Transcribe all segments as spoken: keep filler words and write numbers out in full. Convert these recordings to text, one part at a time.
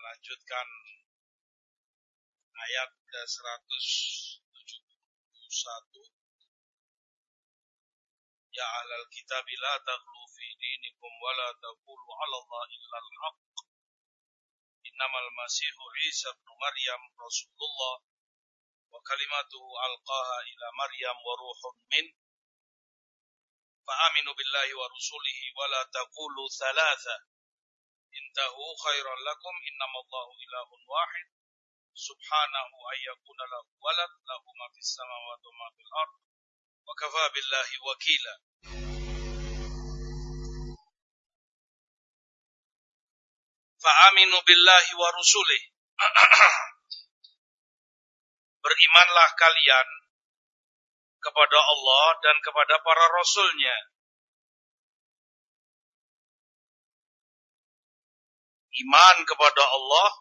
melanjutkan ayat seratus tujuh puluh satu. Ya ahlal kitab la taghlu fi dinikum wa la taqulu 'ala Allahi illa al-haqq. Innamal masihu Isa ibn Maryam Rasulullah wa kalimatuhu alqaha ila Maryam wa ruhun min. Fa aminu billahi wa rusulihi wa la taqulu thalatha. Intahu khairan lakum innamallahu ilahun wahid. Subhanahu ayyakuna lahu walad lahu ma fis samawati wa ma fil ard. Wa kafa billahi wakila. Fa aminu billahi wa rusulihi. Berimanlah kalian kepada Allah dan kepada para rasulnya. Iman kepada Allah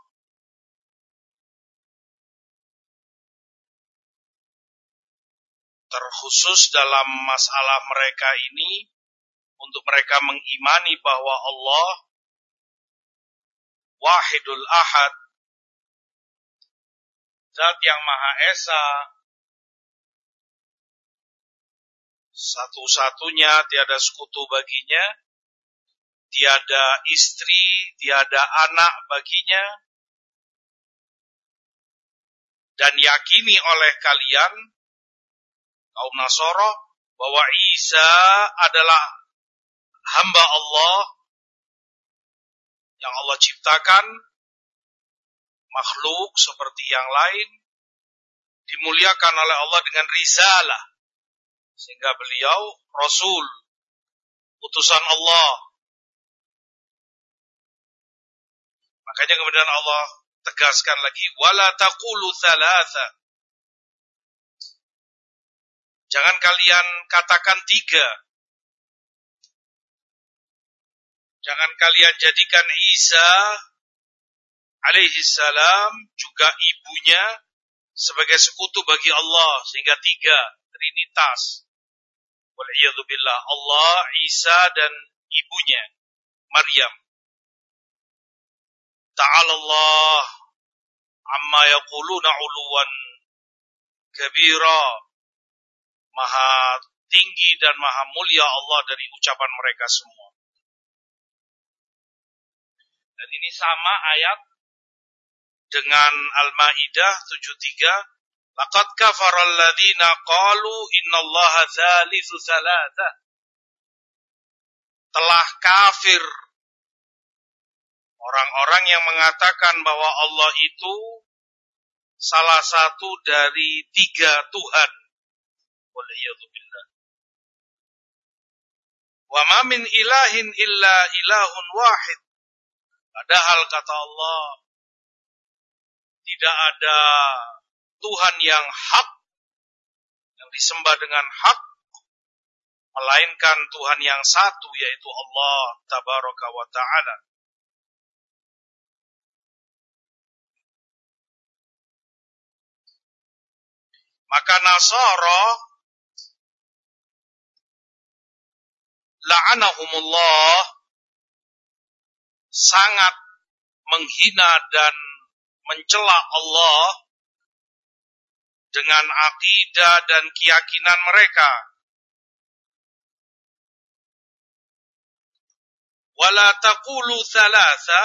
terkhusus dalam masalah mereka ini untuk mereka mengimani bahwa Allah Wahidul Ahad, Zat yang Maha Esa, satu-satunya, tiada sekutu baginya, tiada istri, tiada anak baginya, dan yakini oleh kalian kaum Nasara bahwa Isa adalah hamba Allah yang Allah ciptakan, makhluk seperti yang lain, dimuliakan oleh Allah dengan risalah, sehingga beliau Rasul, utusan Allah. Makanya kemudian Allah tegaskan lagi, wala taqulu thalatha. Jangan kalian katakan tiga. Jangan kalian jadikan Isa alaihi salam juga ibunya sebagai sekutu bagi Allah, sehingga tiga, trinitas. Wal'iyadzubillah, Allah, Isa dan ibunya Maryam. Ta'ala Allah amma yaquluna 'uluwan kabira. Maha tinggi dan maha mulia Allah dari ucapan mereka semua. Dan ini sama ayat dengan Al-Maidah tujuh puluh tiga. Laqad kafara alladziina qalu innallaha tsalitsu tsalatsa. Telah kafir orang-orang yang mengatakan bahwa Allah itu salah satu dari tiga Tuhan. Wal'iyadzubillah. Wa ma min ilahin illa ilahun wahid. Padahal kata Allah, tidak ada Tuhan yang hak, yang disembah dengan hak, melainkan Tuhan yang satu, yaitu Allah Tabaraka wa Ta'ala. Maka Nasara la'anahumullah sangat menghina dan mencela Allah dengan akidah dan keyakinan mereka. Wala taqulu thalatha.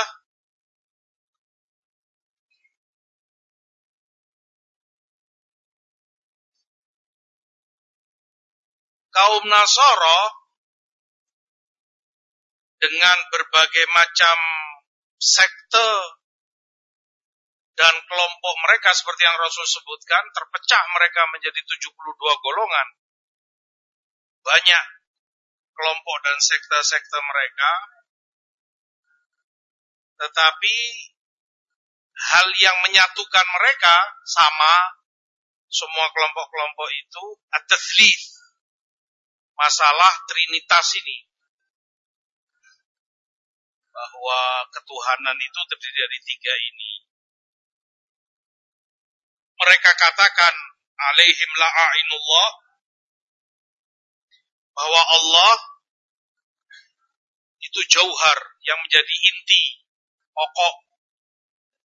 Kaum Nasara dengan berbagai macam sekte dan kelompok mereka seperti yang Rasul sebutkan, terpecah mereka menjadi tujuh puluh dua golongan. Banyak kelompok dan sekte-sekte mereka, tetapi hal yang menyatukan mereka sama, semua kelompok-kelompok itu at-tatslits, masalah trinitas ini, bahwa ketuhanan itu terdiri dari tiga ini. Mereka katakan alaihim la'inullah, bahwa Allah itu jauhar yang menjadi inti, pokok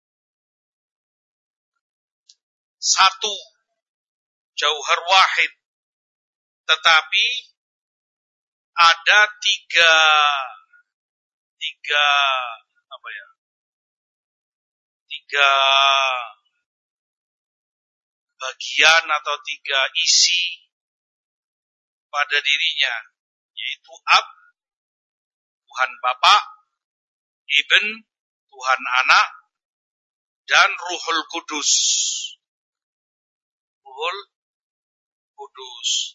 satu, jauhar wahid, tetapi ada tiga tiga apa ya tiga bagian atau tiga isi pada dirinya, yaitu Ab, Tuhan Bapa, Ibn, Tuhan Anak, dan Ruhul Kudus. Ruhul Kudus.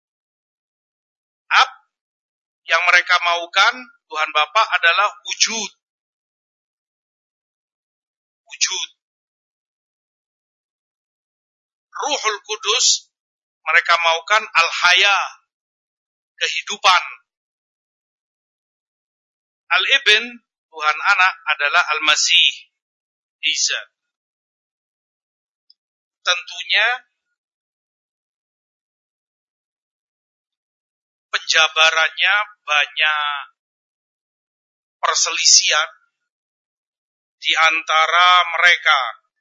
Ab yang mereka maukan Tuhan Bapa adalah wujud. Wujud. Ruhul Kudus mereka maukan al-haya, kehidupan. Al-Ibn, Tuhan Anak, adalah Al-Masih, Isa. Tentunya penjabarannya banyak perselisihan di antara mereka.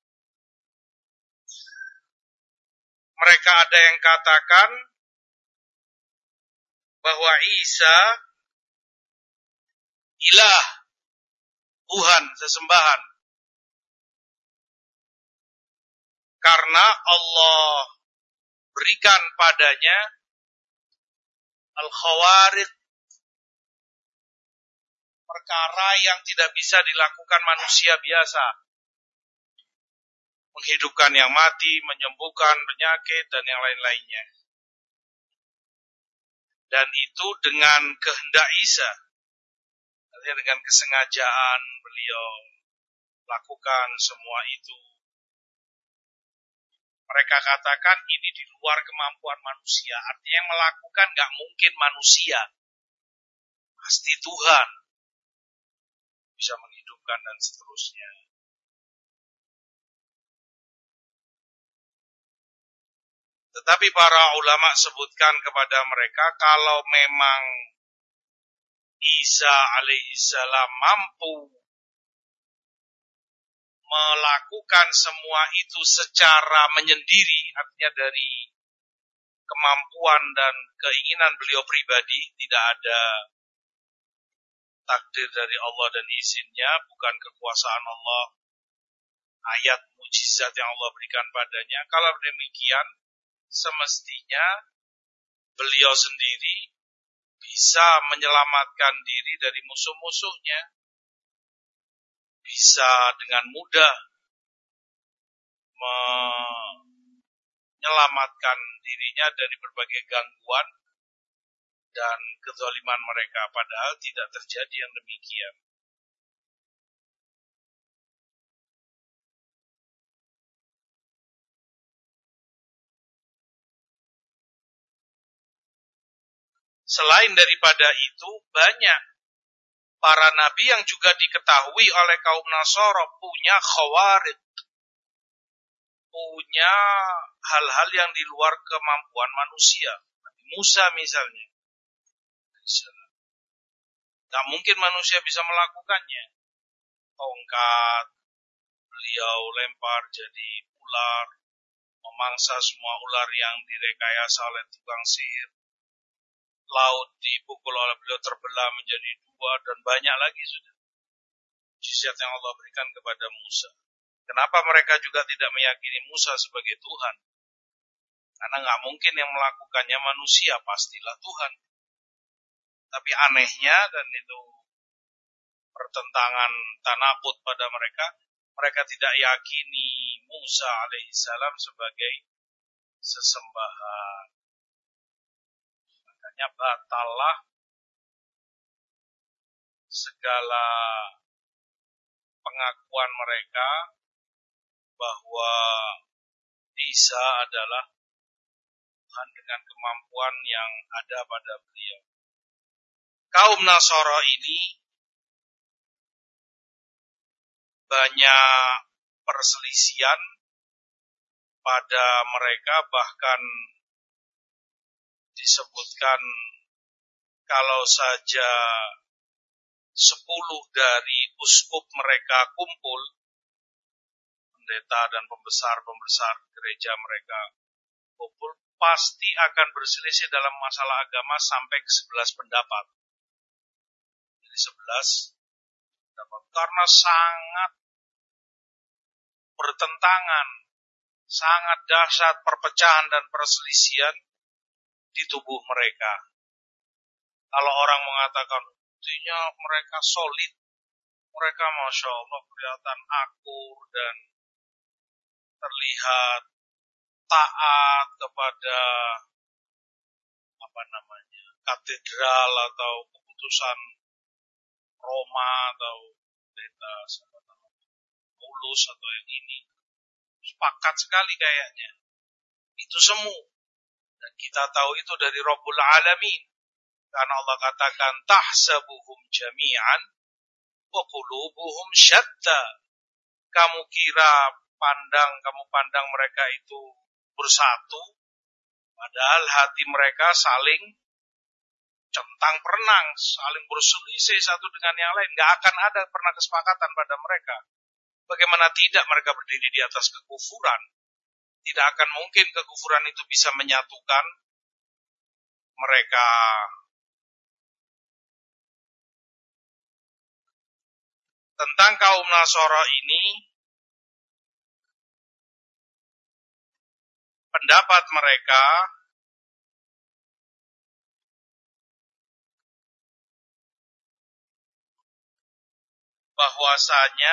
Mereka ada yang katakan bahwa Isa ilah, Tuhan, sesembahan. Karena Allah berikan padanya al-khawarid, perkara yang tidak bisa dilakukan manusia biasa. Menghidupkan yang mati, menyembuhkan penyakit, dan yang lain-lainnya. Dan itu dengan kehendak Isa. Artinya dengan kesengajaan beliau lakukan semua itu. Mereka katakan ini di luar kemampuan manusia. Artinya yang melakukan gak mungkin manusia. Pasti Tuhan bisa menghidupkan dan seterusnya. Tetapi para ulama sebutkan kepada mereka, kalau memang Isa alaihissalam mampu melakukan semua itu secara menyendiri, artinya dari kemampuan dan keinginan beliau pribadi, tidak ada takdir dari Allah dan izinnya, bukan kekuasaan Allah, ayat mujizat yang Allah berikan padanya. Kalau demikian, semestinya beliau sendiri bisa menyelamatkan diri dari musuh-musuhnya, bisa dengan mudah menyelamatkan dirinya dari berbagai gangguan dan kezaliman mereka, padahal tidak terjadi yang demikian. Selain daripada itu, banyak para nabi yang juga diketahui oleh kaum Nasara punya khawarid, punya hal-hal yang di luar kemampuan manusia. Nabi Musa misalnya, tak mungkin manusia bisa melakukannya. Tongkat beliau lempar jadi ular, memangsa semua ular yang direkayasa oleh tukang sihir. Laut dipukul oleh beliau terbelah menjadi dua, dan banyak lagi sudah mujizat yang Allah berikan kepada Musa. Kenapa mereka juga tidak meyakini Musa sebagai Tuhan? Karena nggak mungkin yang melakukannya manusia, pastilah Tuhan. Tapi anehnya, dan itu pertentangan tanakut pada mereka, mereka tidak yakini Musa alaihissalam sebagai sesembahan. Makanya batallah segala pengakuan mereka bahwa Isa adalah Tuhan dengan kemampuan yang ada pada beliau. Kaum Nasara ini banyak perselisihan pada mereka, bahkan disebutkan kalau saja sepuluh dari uskup mereka kumpul pendeta dan pembesar-pembesar gereja mereka kumpul, pasti akan berselisih dalam masalah agama sampai ke sebelas pendapat. Jadi sebelas pendapat. Karena sangat bertentangan, sangat dahsyat perpecahan dan perselisihan di tubuh mereka. Kalau orang mengatakan, buktinya mereka solid, mereka Masya Allah kelihatan akur dan terlihat taat kepada apa namanya katedral atau keputusan Roma atau pendeta Paulus atau yang ini, sepakat sekali kayaknya. Itu semu. Dan kita tahu itu dari Rabbul Alamin. Karena Allah katakan tahsabuhum jami'an wa qulubuhum syatta. Kamu kira pandang, kamu pandang mereka itu bersatu, padahal hati mereka saling centang perenang, saling berselisih satu dengan yang lain. Gak akan ada pernah kesepakatan pada mereka. Bagaimana tidak mereka berdiri di atas kekufuran? Tidak akan mungkin kekufuran itu bisa menyatukan mereka. Tentang kaum Nasara ini, pendapat mereka bahwasanya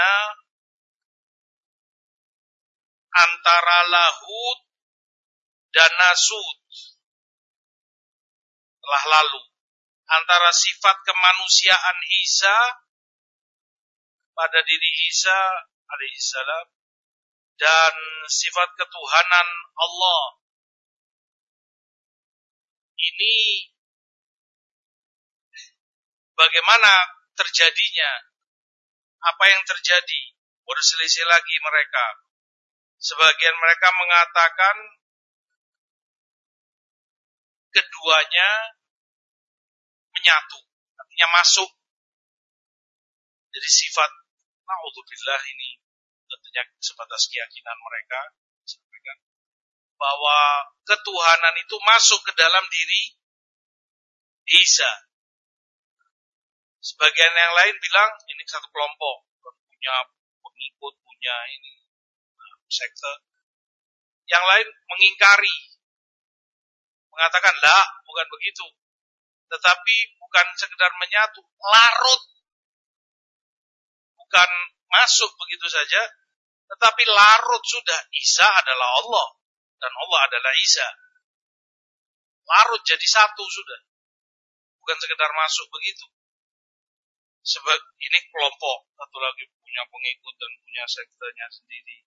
antara lahud dan nasud telah lalu, antara sifat kemanusiaan Isa pada diri Isa alaihissalam dan sifat ketuhanan Allah ini bagaimana terjadinya, apa yang terjadi, berselisih lagi mereka. Sebagian mereka mengatakan keduanya menyatu, artinya masuk. Jadi sifat na'udzubillah ini tentunya sebatas keyakinan mereka bahwa ketuhanan itu masuk ke dalam diri Isa. Sebagian yang lain bilang ini satu kelompok, punya pengikut, punya ini sekte. Yang lain mengingkari, mengatakan lah, bukan begitu. Tetapi bukan sekedar menyatu, larut. Bukan masuk begitu saja, tetapi larut sudah. Isa adalah Allah dan Allah adalah Isa. Larut jadi satu sudah. Bukan sekedar masuk begitu. Sebab ini kelompok, satu lagi punya pengikut dan punya sektenya sendiri.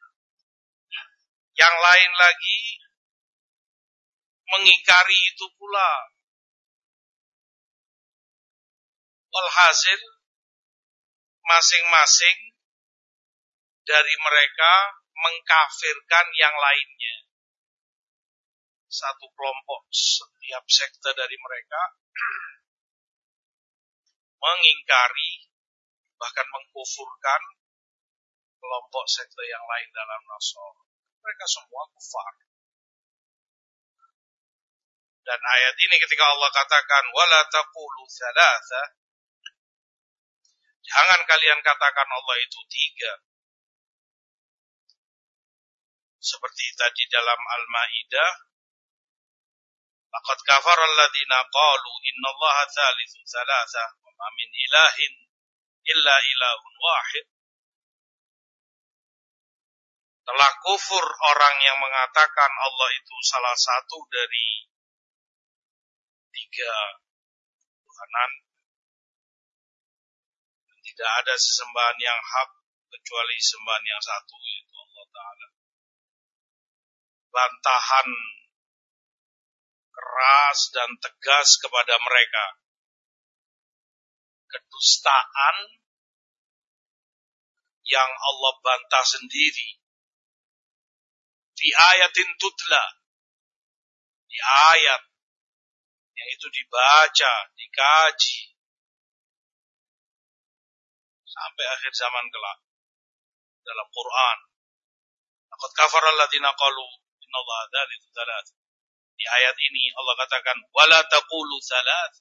Yang lain lagi mengingkari itu pula. Walhasil masing-masing dari mereka mengkafirkan yang lainnya. Satu kelompok, setiap sekte dari mereka mengingkari, bahkan mengkufurkan kelompok sekte yang lain dalam Nasara. Mereka semua kufar. Dan ayat ini ketika Allah katakan wala taqulu tsalatsa, jangan kalian katakan Allah itu tiga. Seperti tadi dalam Al-Maidah, laqad kafara alladziina qalu innallaha tsalitsu tsalatsa wa ma min ilahin illa ilahun wahid. Telah kufur orang yang mengatakan Allah itu salah satu dari tiga Tuhanan. Tidak ada sesembahan yang hak kecuali sembahan yang satu, yaitu Allah Ta'ala. Bantahan keras dan tegas kepada mereka. Kedustaan yang Allah bantah sendiri. Di ayatin tutla. Di ayat yang itu dibaca, dikaji. Sampai akhir zaman kelak. Dalam Quran. Laqad kafara alladziina qalu innallaha dzalitu dzalath. Di ayat ini Allah katakan wala taqulu dzalath.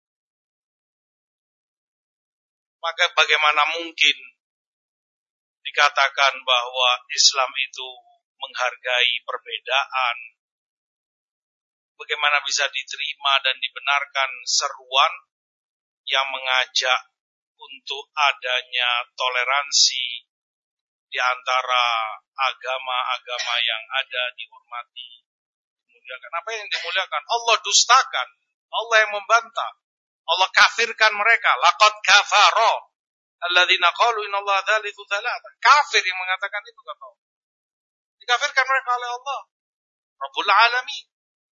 Maka bagaimana mungkin dikatakan bahwa Islam itu menghargai perbedaan? Bagaimana bisa diterima dan dibenarkan seruan yang mengajak untuk adanya toleransi di antara agama-agama yang ada, dihormati, dimuliakan. Apa yang dimuliakan? Allah dustakan, Allah yang membantah, Allah kafirkan mereka. Laqad kafara alladziina qalu innallaha dzalitu dzalata. Kafir yang mengatakan itu kata Allah. Dikafirkan mereka oleh Allah Rabbul Alamin.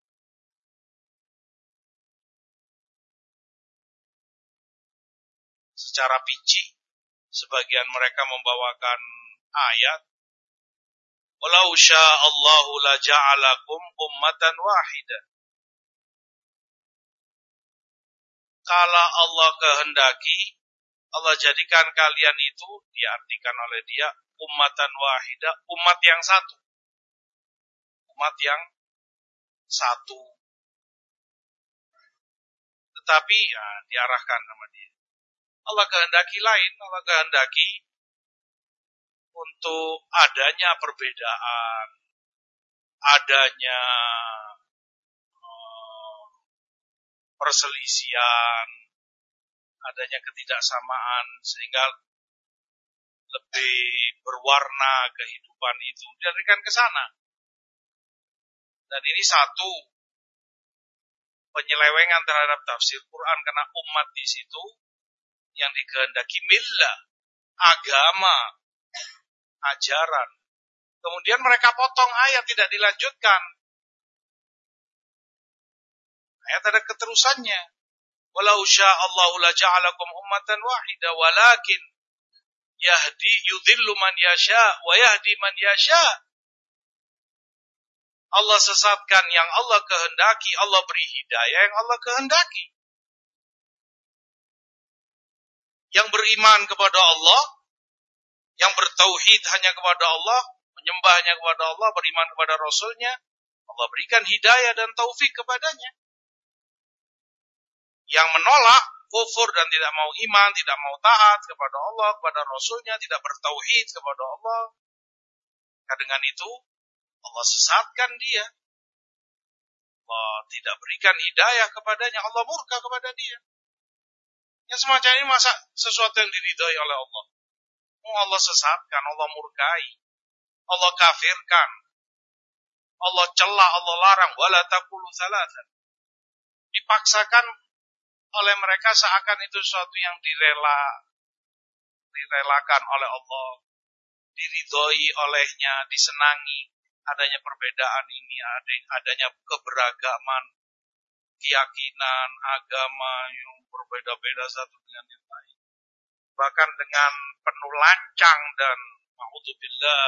Secara picik sebagian mereka membawakan ayat walau sya'allahu la ja'alakum ummatan wahidah. Kalau Allah kehendaki, Allah jadikan kalian itu, diartikan oleh dia, ummatan wahidah, umat yang satu. Umat yang satu. Tetapi ya, diarahkan sama dia. Allah kehendaki lain, Allah kehendaki untuk adanya perbedaan, adanya uh, perselisihan, adanya ketidaksamaan, sehingga lebih berwarna kehidupan itu diarahkan ke sana. Dan ini satu penyelewengan terhadap tafsir Quran, karena umat di situ yang dikehendaki millah, agama, ajaran. Kemudian mereka potong ayat, tidak dilanjutkan. Ayat ada keterusannya. Walau sya'allahu la ja'alakum ummatan wahidah walakin yahdi yudhillu man yasha wa yahdi man yasha. Allah sesatkan yang Allah kehendaki, Allah beri hidayah yang Allah kehendaki. Yang beriman kepada Allah, yang bertauhid hanya kepada Allah, menyembah hanya kepada Allah, beriman kepada Rasulnya, Allah berikan hidayah dan taufik kepadanya. Yang menolak, kufur dan tidak mau iman, tidak mau taat kepada Allah, kepada Rasulnya, tidak bertauhid kepada Allah, maka dengan itu Allah sesatkan dia. Allah tidak berikan hidayah kepadanya, Allah murka kepada dia. Yang semacam ini masa sesuatu yang diridhai oleh Allah? Oh, Allah sesatkan, Allah murkai, Allah kafirkan, Allah cela, Allah larang. Wala taqulu tsalatsan. Dipaksakan oleh mereka seakan itu sesuatu yang direla, direlakan oleh Allah, diridhoi olehnya, disenangi. Adanya perbedaan ini, adanya keberagaman, keyakinan, agama yang berbeda-beda satu dengan yang lain. Bahkan dengan penuh lancang dan ma'udzubillah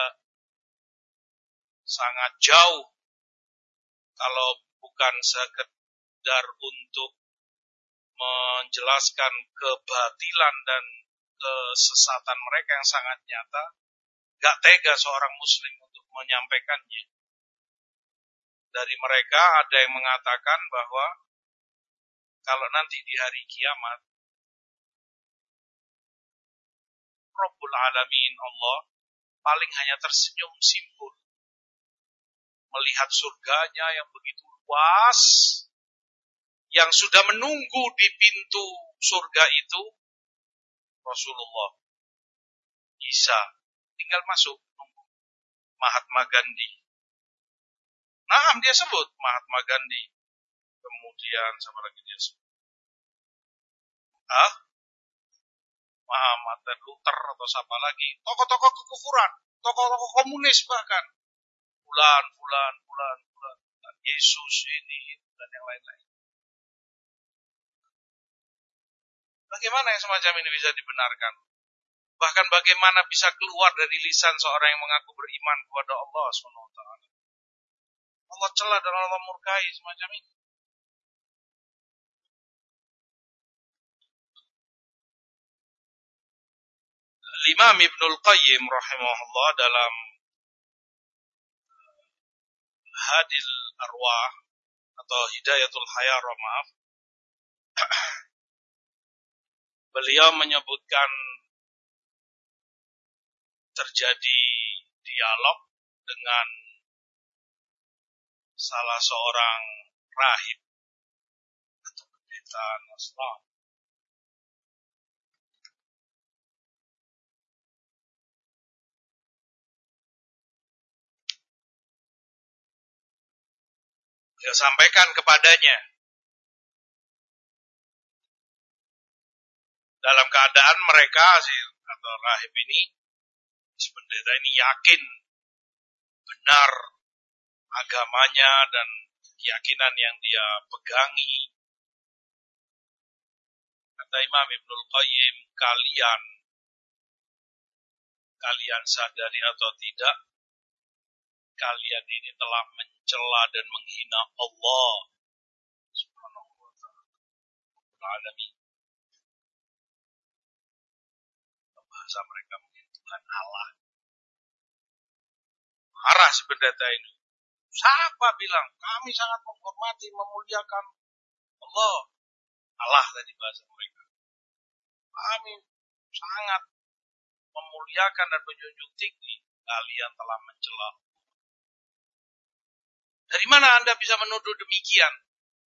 sangat jauh, kalau bukan sekedar untuk menjelaskan kebatilan dan kesesatan mereka yang sangat nyata, gak tega seorang muslim untuk menyampaikannya. Dari mereka ada yang mengatakan bahwa kalau nanti di hari kiamat Rabbul Alamin, Allah paling hanya tersenyum simpul melihat surganya yang begitu luas, yang sudah menunggu di pintu surga itu Rasulullah Isa, tinggal masuk, nunggu. Mahatma Gandhi, nah dia sebut Mahatma Gandhi, kemudian sama lagi dia sebut ah Martin Luther atau siapa lagi, tokoh-tokoh kekufuran, tokoh-tokoh komunis, bahkan bulan, bulan, bulan, bulan, Yesus ini dan yang lain-lain. Bagaimana yang semacam ini bisa dibenarkan? Bahkan bagaimana bisa keluar dari lisan seorang yang mengaku beriman kepada Allah subhanahu wa taala? Allah cela dan Allah murkai semacam ini. Imam Ibnul Qayyim rahimahullah dalam Hadil Arwah atau Hidayatul Hayarah, maaf, beliau menyebutkan terjadi dialog dengan salah seorang rahib atau pendeta Nasrani. Dia sampaikan kepadanya dalam keadaan mereka si atau rahib ini, si pendeta ini yakin benar agamanya dan keyakinan yang dia pegangi. Kata Imam Ibnul Qayyim, kalian kalian sadari atau tidak, kalian ini telah mencela dan menghina Allah Subhanahu wa ta'ala. Bahasa mereka mungkin Tuhan Allah. Marah si pendeta ini. Siapa bilang? Kami sangat menghormati, memuliakan Allah. Allah tadi bahasa mereka. Kami sangat memuliakan dan menjunjung tinggi. Kalian telah mencela. Dari mana Anda bisa menuduh demikian?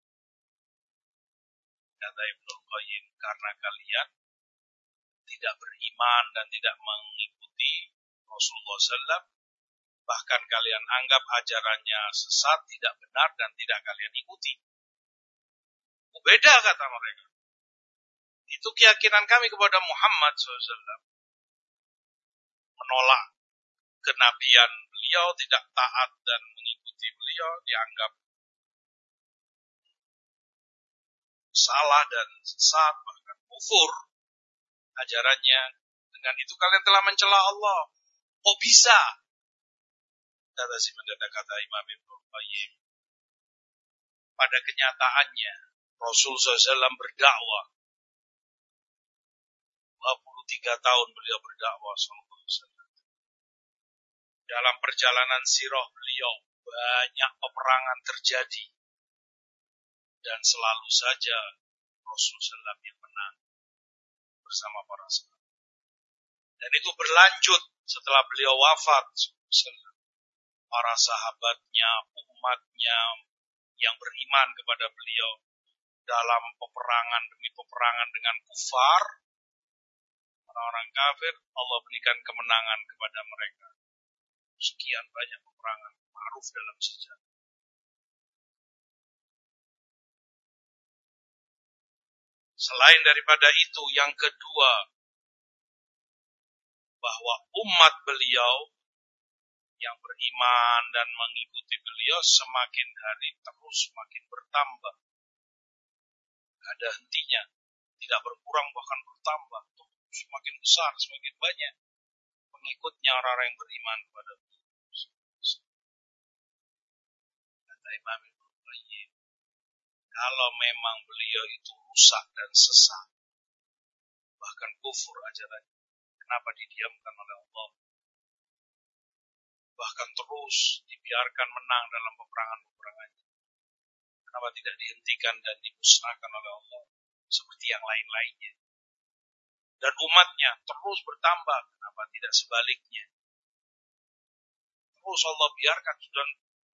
Kata Ibnul Qayyim, karena kalian tidak beriman dan tidak mengikuti Rasulullah shallallahu alaihi wasallam, bahkan kalian anggap ajarannya sesat, tidak benar, dan tidak kalian ikuti. Beda kata mereka. Itu keyakinan kami kepada Muhammad shallallahu alaihi wasallam. Menolak kenabian beliau, tidak taat dan mengikuti beliau, dianggap salah dan sesat, bahkan kufur ajarannya. Dengan itu kalian telah mencela Allah. Kok bisa? Kata si pendeta, kata Imam Ibnul Qayyim, pada kenyataannya Rasul shallallahu alaihi wasallam berdakwah dua puluh tiga tahun beliau berdakwah sallallahu alaihi wasallam. Dalam perjalanan sirah beliau banyak peperangan terjadi dan selalu saja Rasul shallallahu alaihi wasallam yang menang bersama para sahabat. Dan itu berlanjut setelah beliau wafat. Para sahabatnya, umatnya yang beriman kepada beliau dalam peperangan demi peperangan dengan kufar, orang-orang kafir, Allah berikan kemenangan kepada mereka. Sekian banyak peperangan ma'ruf dalam sejarah. Selain daripada itu, yang kedua, bahwa umat beliau yang beriman dan mengikuti beliau semakin hari terus semakin bertambah. Ada hentinya, tidak berkurang bahkan bertambah. Semakin besar, semakin banyak pengikutnya orang-orang yang beriman kepada beliau. Kata Imam Ibnul Qayyim, kalau memang beliau itu rusak dan sesat, bahkan kufur ajarannya, kenapa didiamkan oleh Allah? Bahkan terus dibiarkan menang dalam peperangan-peperangannya. Kenapa tidak dihentikan dan dimusnahkan oleh Allah seperti yang lain-lainnya? Dan umatnya terus bertambah, kenapa tidak sebaliknya? Terus Allah biarkan dan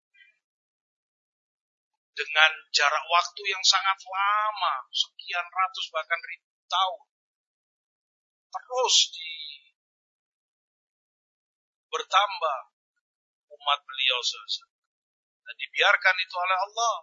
dengan jarak waktu yang sangat lama, sekian ratus bahkan ribu tahun, terus di bertambah umat beliau selesai. Dan dibiarkan itu oleh Allah.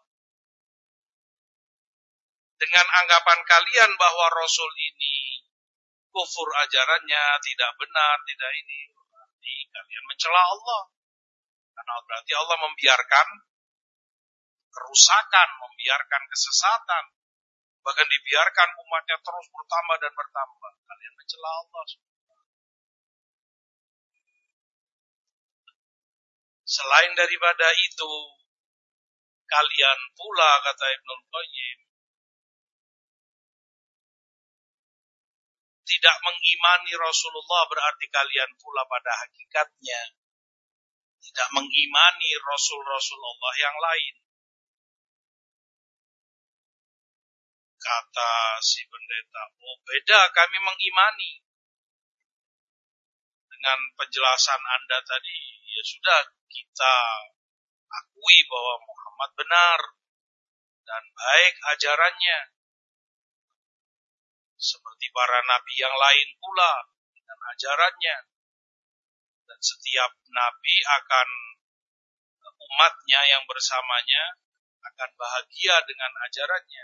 Dengan anggapan kalian bahwa Rasul ini kufur ajarannya, tidak benar, tidak ini, berarti kalian mencela Allah. Karena berarti Allah membiarkan kerusakan, membiarkan kesesatan, bahkan dibiarkan umatnya terus bertambah dan bertambah. Kalian mencela Allah. Selain daripada itu, kalian pula, kata Ibnul Qayyim, tidak mengimani Rasulullah berarti kalian pula pada hakikatnya tidak mengimani Rasul-Rasul Allah yang lain. Kata si pendeta, oh beda, kami mengimani. Dengan penjelasan Anda tadi, ya sudah kita akui bahwa Muhammad benar dan baik ajarannya. Seperti para nabi yang lain pula dengan ajarannya. Dan setiap nabi akan, umatnya yang bersamanya akan bahagia dengan ajarannya.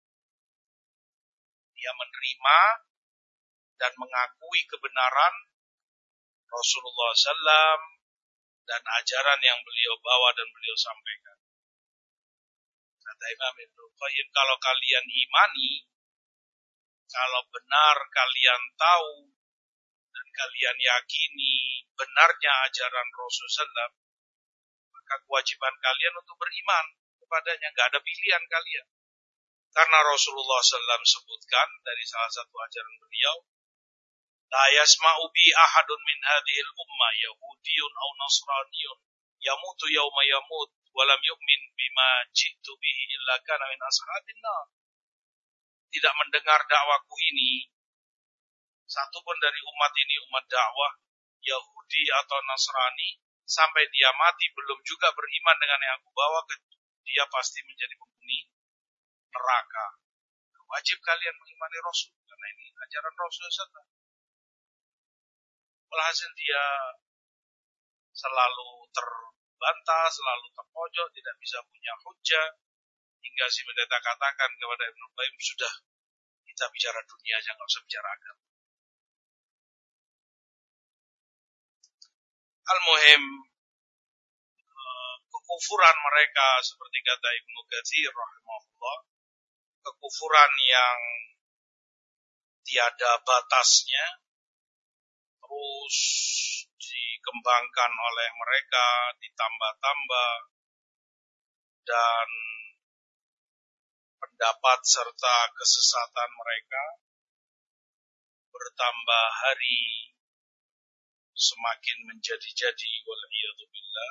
Dia menerima dan mengakui kebenaran Rasulullah shallallahu alaihi wasallam dan ajaran yang beliau bawa dan beliau sampaikan. Kata Imam Ibnu Qayyim, kalau kalian imani, kalau benar kalian tahu dan kalian yakini benarnya ajaran Rasulullah shallallahu alaihi wasallam, maka kewajiban kalian untuk beriman kepadanya, nggak ada pilihan kalian. Karena Rasulullah shallallahu alaihi wasallam sebutkan dari salah satu ajaran beliau, la yasma'u bi ahadun min hadhil ummah yahudiyyun aw nasraniyyun yamutu yawma yamut wa lam yu'min bima ji'tu bihi illa kana min ashabin nar. Tidak mendengar dakwaku ini satu pun dari umat ini, umat dakwah Yahudi atau Nasrani, sampai dia mati belum juga beriman dengan yang aku bawa, dia pasti menjadi penghuni neraka. Wajib kalian mengimani Rasul, karena ini ajaran Rasul shallallahu alaihi wasallam. Walhasil dia selalu terbantah, selalu terpojok, tidak bisa punya hujjah, hingga si pendeta katakan kepada Ibnu Qayyim, sudah, kita bicara dunia aja, nggak usah bicara agama. Al-Muhim, kekufuran mereka seperti kata Ibnu Katsir rahimahullah, kekufuran yang tiada batasnya, terus dikembangkan oleh mereka, ditambah-tambah, dan pendapat serta kesesatan mereka bertambah hari semakin menjadi-jadi, wal'iyadzubillah.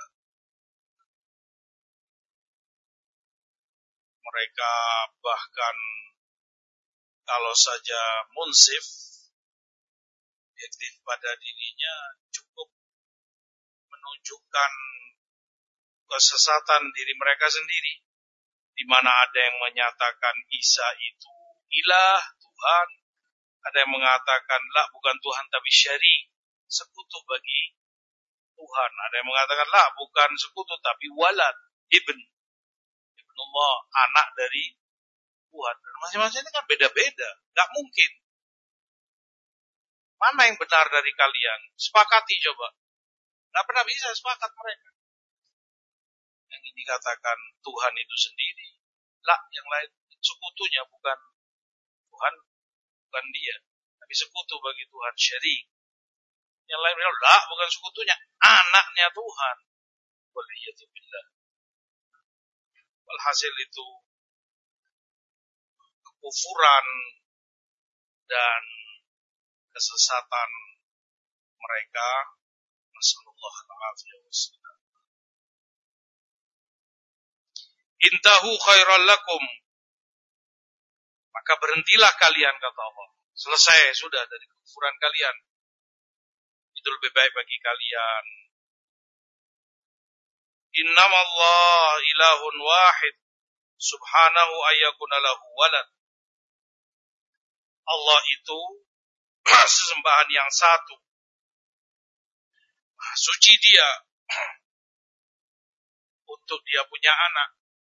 Mereka bahkan kalau saja munsif, objektif pada dirinya, cukup menunjukkan kesesatan diri mereka sendiri, di mana ada yang menyatakan Isa itu ilah, Tuhan, ada yang mengatakan lah bukan Tuhan tapi syari, sekutu bagi Tuhan, ada yang mengatakan lah bukan sekutu tapi walad, ibn, ibnullah, anak dari Tuhan. Dan masing-masing ini kan beda-beda, gak mungkin. Mana yang benar dari kalian? Sepakati coba. Gak pernah bisa sepakat mereka. Yang ini dikatakan Tuhan itu sendiri, lah yang lain sekutunya bukan Tuhan, bukan dia, tapi sekutu bagi Tuhan, syirik. Yang lain bilang, lah bukan sekutunya, anaknya Tuhan. Waliyadzubillah. Walhasil itu kekufuran dan kesesatan mereka, nasallallahu alaihi wasallam. Intahu khairal lakum, maka berhentilah kalian, kata Allah. Selesai sudah dari kekufuran kalian, itu lebih baik bagi kalian. Innamallah ilahun wahid subhanahu ayyakuna lahu walad. Allah itu sesembahan yang satu, suci dia untuk dia punya anak.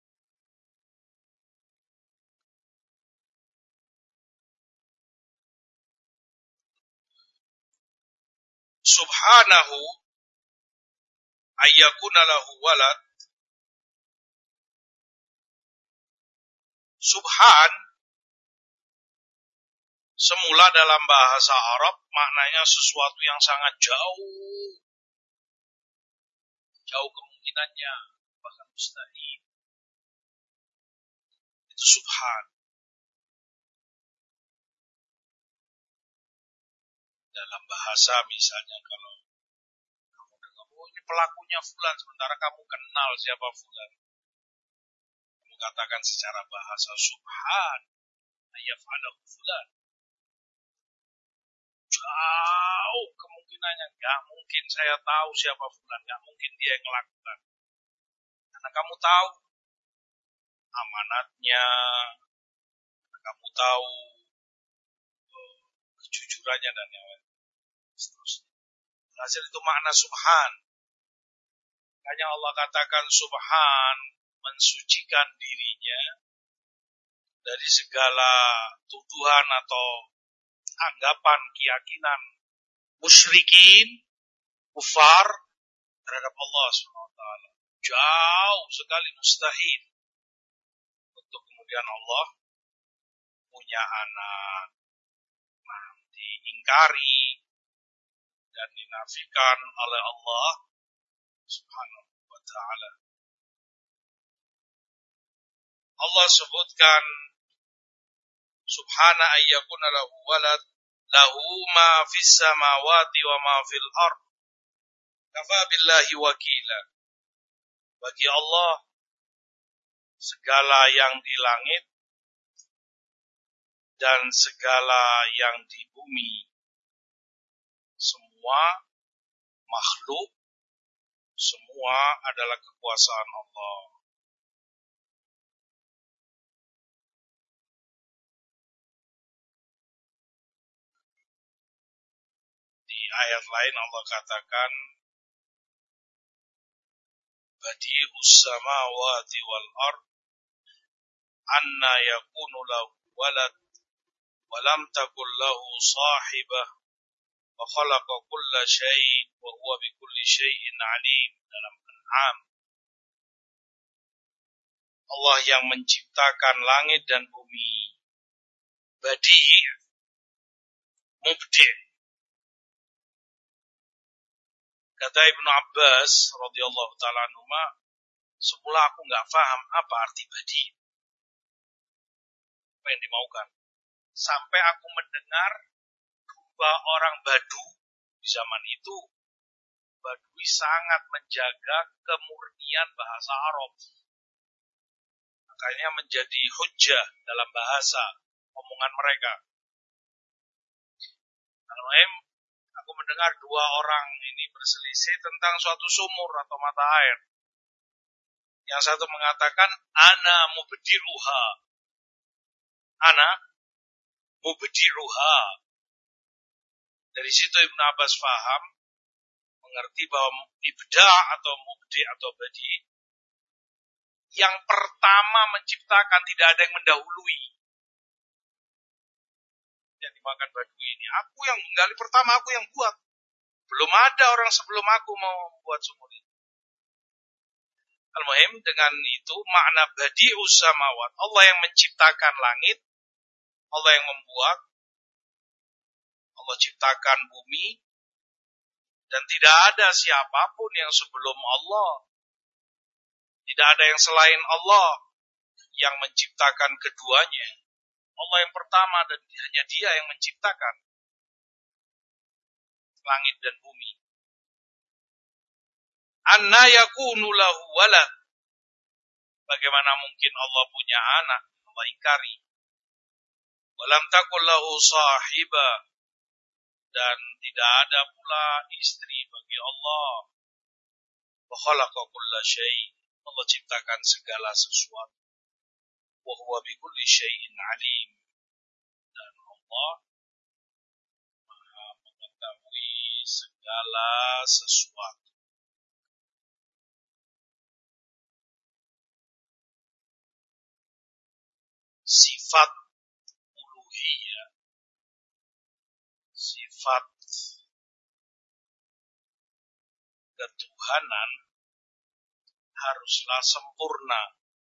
Subhanahu ayyakuna lahu walad. Subhan semula dalam bahasa Arab maknanya sesuatu yang sangat jauh, jauh kemungkinannya, bahkan mustahil. Itu subhan. Dalam bahasa misalnya kalau kamu dengar, oh ini pelakunya fulan, sementara kamu kenal siapa fulan. Kamu katakan secara bahasa, subhan yaf'alahu fulan. Jauh kemungkinannya, gak mungkin saya tahu siapa fulan, gak mungkin dia yang melakukan. Karena kamu tahu amanatnya, karena kamu tahu uh, kejujurannya dan yang lain. Seterusnya. Hasil itu makna subhan. Makanya Allah katakan subhan, mensucikan dirinya dari segala tuduhan atau anggapan, keyakinan musyrikin, kufar terhadap Allah subhanahu wa taala. Jauh sekali mustahil untuk kemudian Allah punya anak, nah, diingkari dan dinafikan oleh Allah subhanahu wa ta'ala. Allah sebutkan subhana ayyakuna lahu walad lahu ma fis samawati wa ma fil ard kafa billahi wakila. Bagi Allah segala yang di langit dan segala yang di bumi, semua makhluk, semua adalah kekuasaan Allah. Di ayat lain Allah katakan, Badi'us samawati wal ard anna yakunu lahu walad wa lam takul lahu sahibah wa khalaqa kulla syai' wa huwa bi kulli syai'in alim. Dalam An'am, Allah yang menciptakan langit dan bumi. Badi', mubdi'. Kata Ibnu Abbas radhiyallahu ta'ala anhuma, semula aku enggak paham apa arti badi', apa yang dimaukan, sampai aku mendengar dua orang Badu di zaman itu. Badui sangat menjaga kemurnian bahasa Arab, makanya menjadi hujjah dalam bahasa omongan mereka. Al-Muhim, aku mendengar dua orang ini berselisih tentang suatu sumur atau mata air. Yang satu mengatakan ana mubdi'uha, ana mubdi'uha. Dari situ Ibnu Abbas faham, mengerti bahwa ibda atau mubdi atau badi, yang pertama menciptakan, tidak ada yang mendahului. Yang dimakan Badui ini, aku yang menggali pertama, aku yang buat. Belum ada orang sebelum aku mau membuat sumur ini. Al-Muhim, dengan itu makna badi'us samawat, Allah yang menciptakan langit, Allah yang membuat, Allah ciptakan bumi, dan tidak ada siapapun yang sebelum Allah, tidak ada yang selain Allah yang menciptakan keduanya. Allah yang pertama dan hanya Dia yang menciptakan langit dan bumi. Anna yakunu lahu walad. Bagaimana mungkin Allah punya anak? Allah ingkari. Walam takul lahu sahiba. Dan tidak ada pula istri bagi Allah. Wa khalaqa kulla syai'. Allah ciptakan segala sesuatu. Wa huwa bi kulli syai'in alim. Dan Allah Maha mengetahui segala sesuatu. Sifat uluhiyah, sifat ketuhanan haruslah sempurna.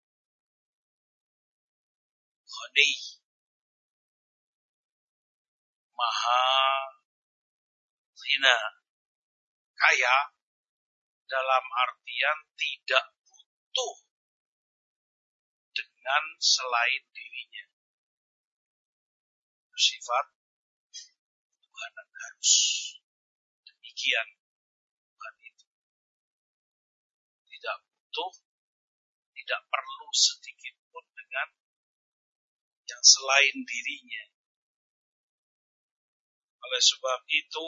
Ghani, maha ghina, kaya dalam artian tidak butuh dengan selain dirinya. Sifat Tuhan harus demikian Tuhan itu. butuh, tidak perlu sedikit pun dengan yang selain dirinya. Oleh sebab itu,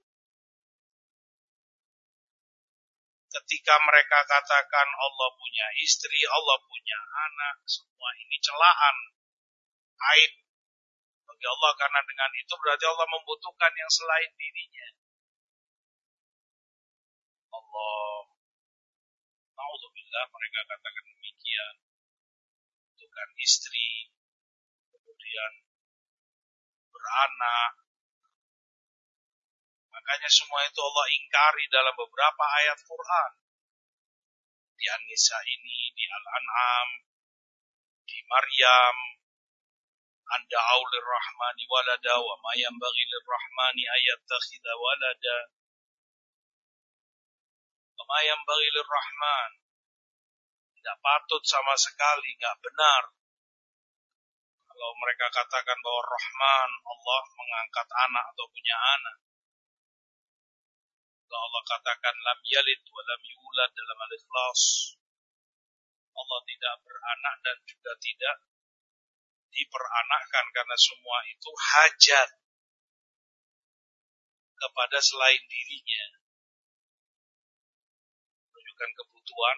ketika mereka katakan Allah punya istri, Allah punya anak, semua ini celaan, aib bagi Allah, karena dengan itu berarti Allah membutuhkan yang selain dirinya. Allah, naudzubillah, mereka katakan demikian, membutuhkan istri, kemudian beranak. Makanya semua itu Allah ingkari dalam beberapa ayat Quran. Di An-Nisa ini, di Al-An'am, di Maryam, anda aulir rahmani walada wa ma yanbaghi lirrahmani ayattakhidha walada wa ma yanbaghi lirrahman, tidak patut sama sekali, tidak benar kalau mereka katakan bahwa Rahman, Allah mengangkat anak atau punya anak. Kalau Allah katakan lam yalid wa lam yulad dalam Al-Ikhlas, Allah tidak beranak dan juga tidak diperanakkan, karena semua itu hajat kepada selain dirinya, menunjukkan kebutuhan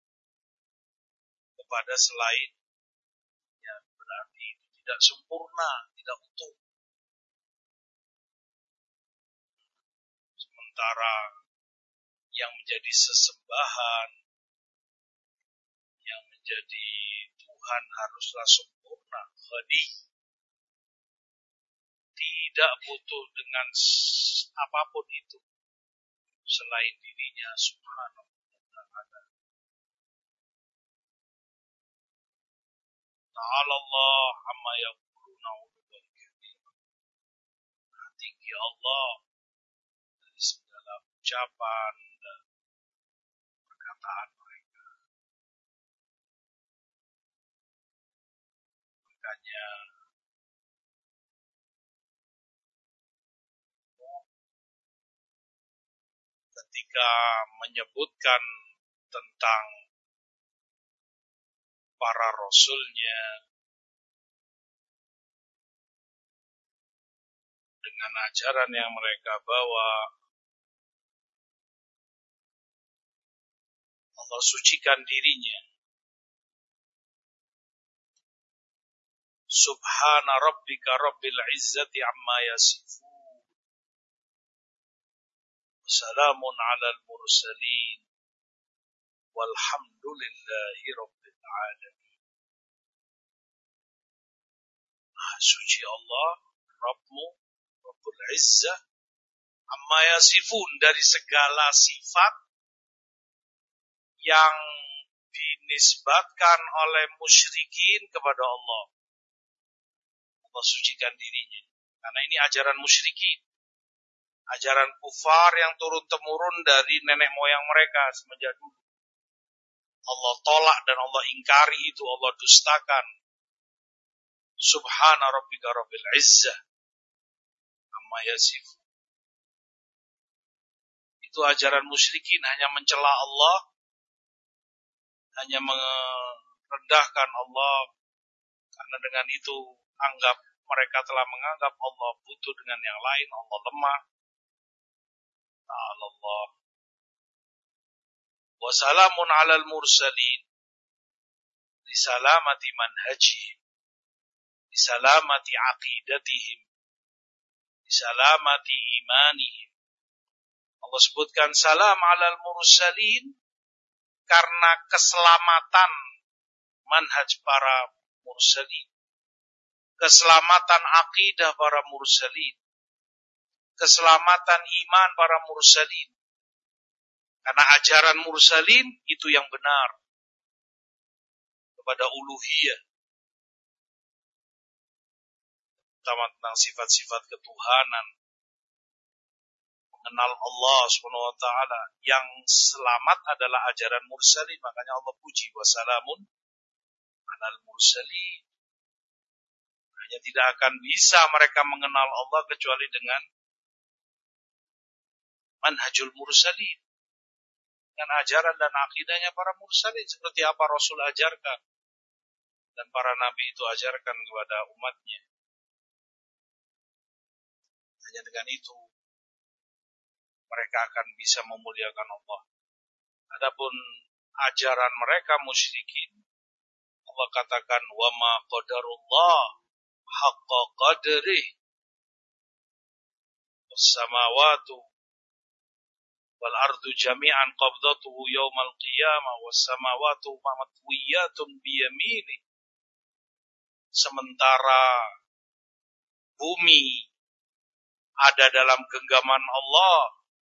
kepada selain, ya, berarti itu tidak sempurna, tidak utuh. Sementara yang menjadi sesembahan, yang menjadi Tuhan haruslah sempurna, ghani, tidak butuh dengan apapun itu selain dirinya subhanahu wa ta'ala. Ta'ala Allah amma yaquluna uluwan kabira. Tinggi Allah dari segala ucapan dan perkataan mereka. Makanya ketika menyebutkan tentang para rasulnya dengan ajaran yang mereka bawa, Allah sucikan dirinya. Subhana rabbika rabbil izzati amma yasifun, salamun alal mursalin, walhamdulillahi rabbil alamin. Maha suci Allah, Rabbmu, Rabbul Izzah, amma yasifun, dari segala sifat yang dinisbatkan oleh musyrikin kepada Allah. Allah sucikan dirinya. Karena ini ajaran musyrikin, ajaran kufar yang turun-temurun dari nenek moyang mereka semenjak dulu. Allah tolak dan Allah ingkari itu, Allah dustakan. Subhana rabbika rabbil izzah amma yasifun. Itu ajaran musyrikin, hanya mencela Allah, hanya merendahkan Allah, karena dengan itu anggap mereka telah menganggap Allah butuh dengan yang lain, Allah lemah. Ta'ala Allah. Wa salamun alal mursalin, li salamati manhajihim, li salamati aqidatihim, li salamati imanihim. Allah sebutkan salam alal mursalin karena keselamatan manhaj para mursalin, keselamatan akidah para mursalin, keselamatan iman para mursalin. Karena ajaran mursalin itu yang benar kepada uluhiyah, terutama tentang sifat-sifat ketuhanan, mengenal Allah subhanahu wa ta'ala. Yang selamat adalah ajaran mursalin. Makanya Allah puji, wassalamun alal mursalin. Hanya tidak akan bisa mereka mengenal Allah kecuali dengan manhajul mursalin, dengan ajaran dan akidahnya para mursalin, seperti apa Rasul ajarkan dan para nabi itu ajarkan kepada umatnya. Hanya dengan itu mereka akan bisa memuliakan Allah. Adapun ajaran mereka musyrikin, Allah katakan wa ma qadarullah haqqa qadrih was-samawati wal ardu jami'an qabdatuhu yaumal qiyamah was-samawati matwiyatun biyamini. Sementara bumi ada dalam genggaman Allah,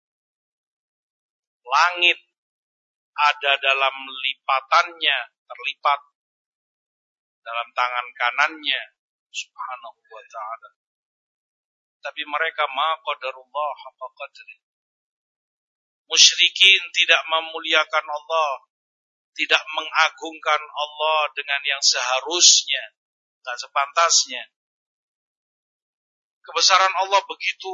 langit ada dalam lipatannya, terlipat dalam tangan kanannya subhanahu wa ta'ala. Tapi mereka ma qadarullah haqqa qadri. Musyrikin tidak memuliakan Allah, tidak mengagungkan Allah dengan yang seharusnya, tak sepantasnya. Kebesaran Allah begitu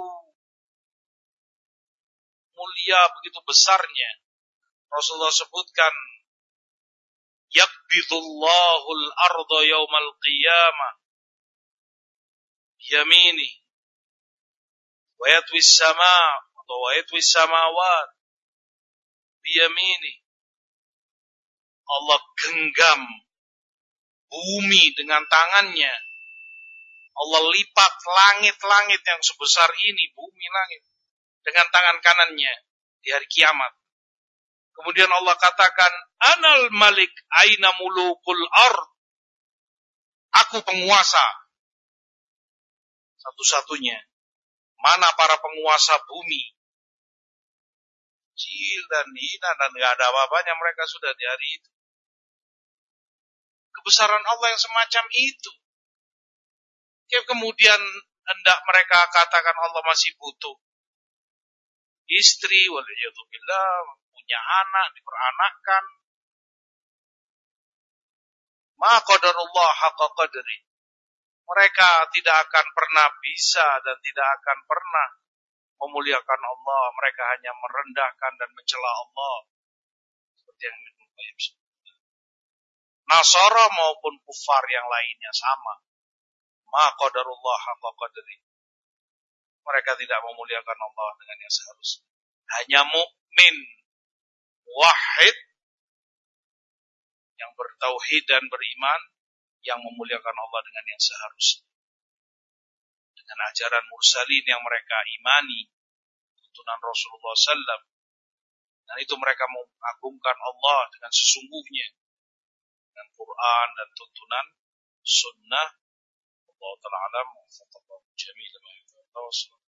mulia, begitu besarnya. Rasulullah sebutkan yakbidullahul arda yaumal qiyamah biyamini wa yatwis sama atau wa yatwis samawat biyamini. Allah genggam bumi dengan tangannya. Allah lipat langit-langit yang sebesar ini, bumi langit, dengan tangan kanannya di hari kiamat. Kemudian Allah katakan, Anal malik aina mulukul ard. Aku penguasa. Satu-satunya. Mana para penguasa bumi? Kecil dan hina dan gak ada apa-apanya mereka sudah di hari itu. Kebesaran Allah yang semacam itu. Kemudian hendak mereka katakan Allah masih butuh istri, waliyadzubillah, punya anak, diperanakkan. Ma qadarullah haqqa qadri. Mereka tidak akan pernah bisa dan tidak akan pernah memuliakan Allah. Mereka hanya merendahkan dan mencela Allah. Seperti yang Ibnu Qayyim sebutkan. Nasara maupun kufar yang lainnya sama. Ma qadarullah haqqa qadri. Mereka tidak memuliakan Allah dengan yang seharusnya. Hanya mukmin wahid yang bertauhid dan beriman yang memuliakan Allah dengan yang seharusnya. Dengan ajaran mursalin yang mereka imani, tuntunan Rasulullah sallallahu alaihi wasallam. Dan itu mereka mengagungkan Allah dengan sesungguhnya. Dengan Quran dan tuntunan sunnah. Allah Ta'ala alam wa fatallahu jami'an.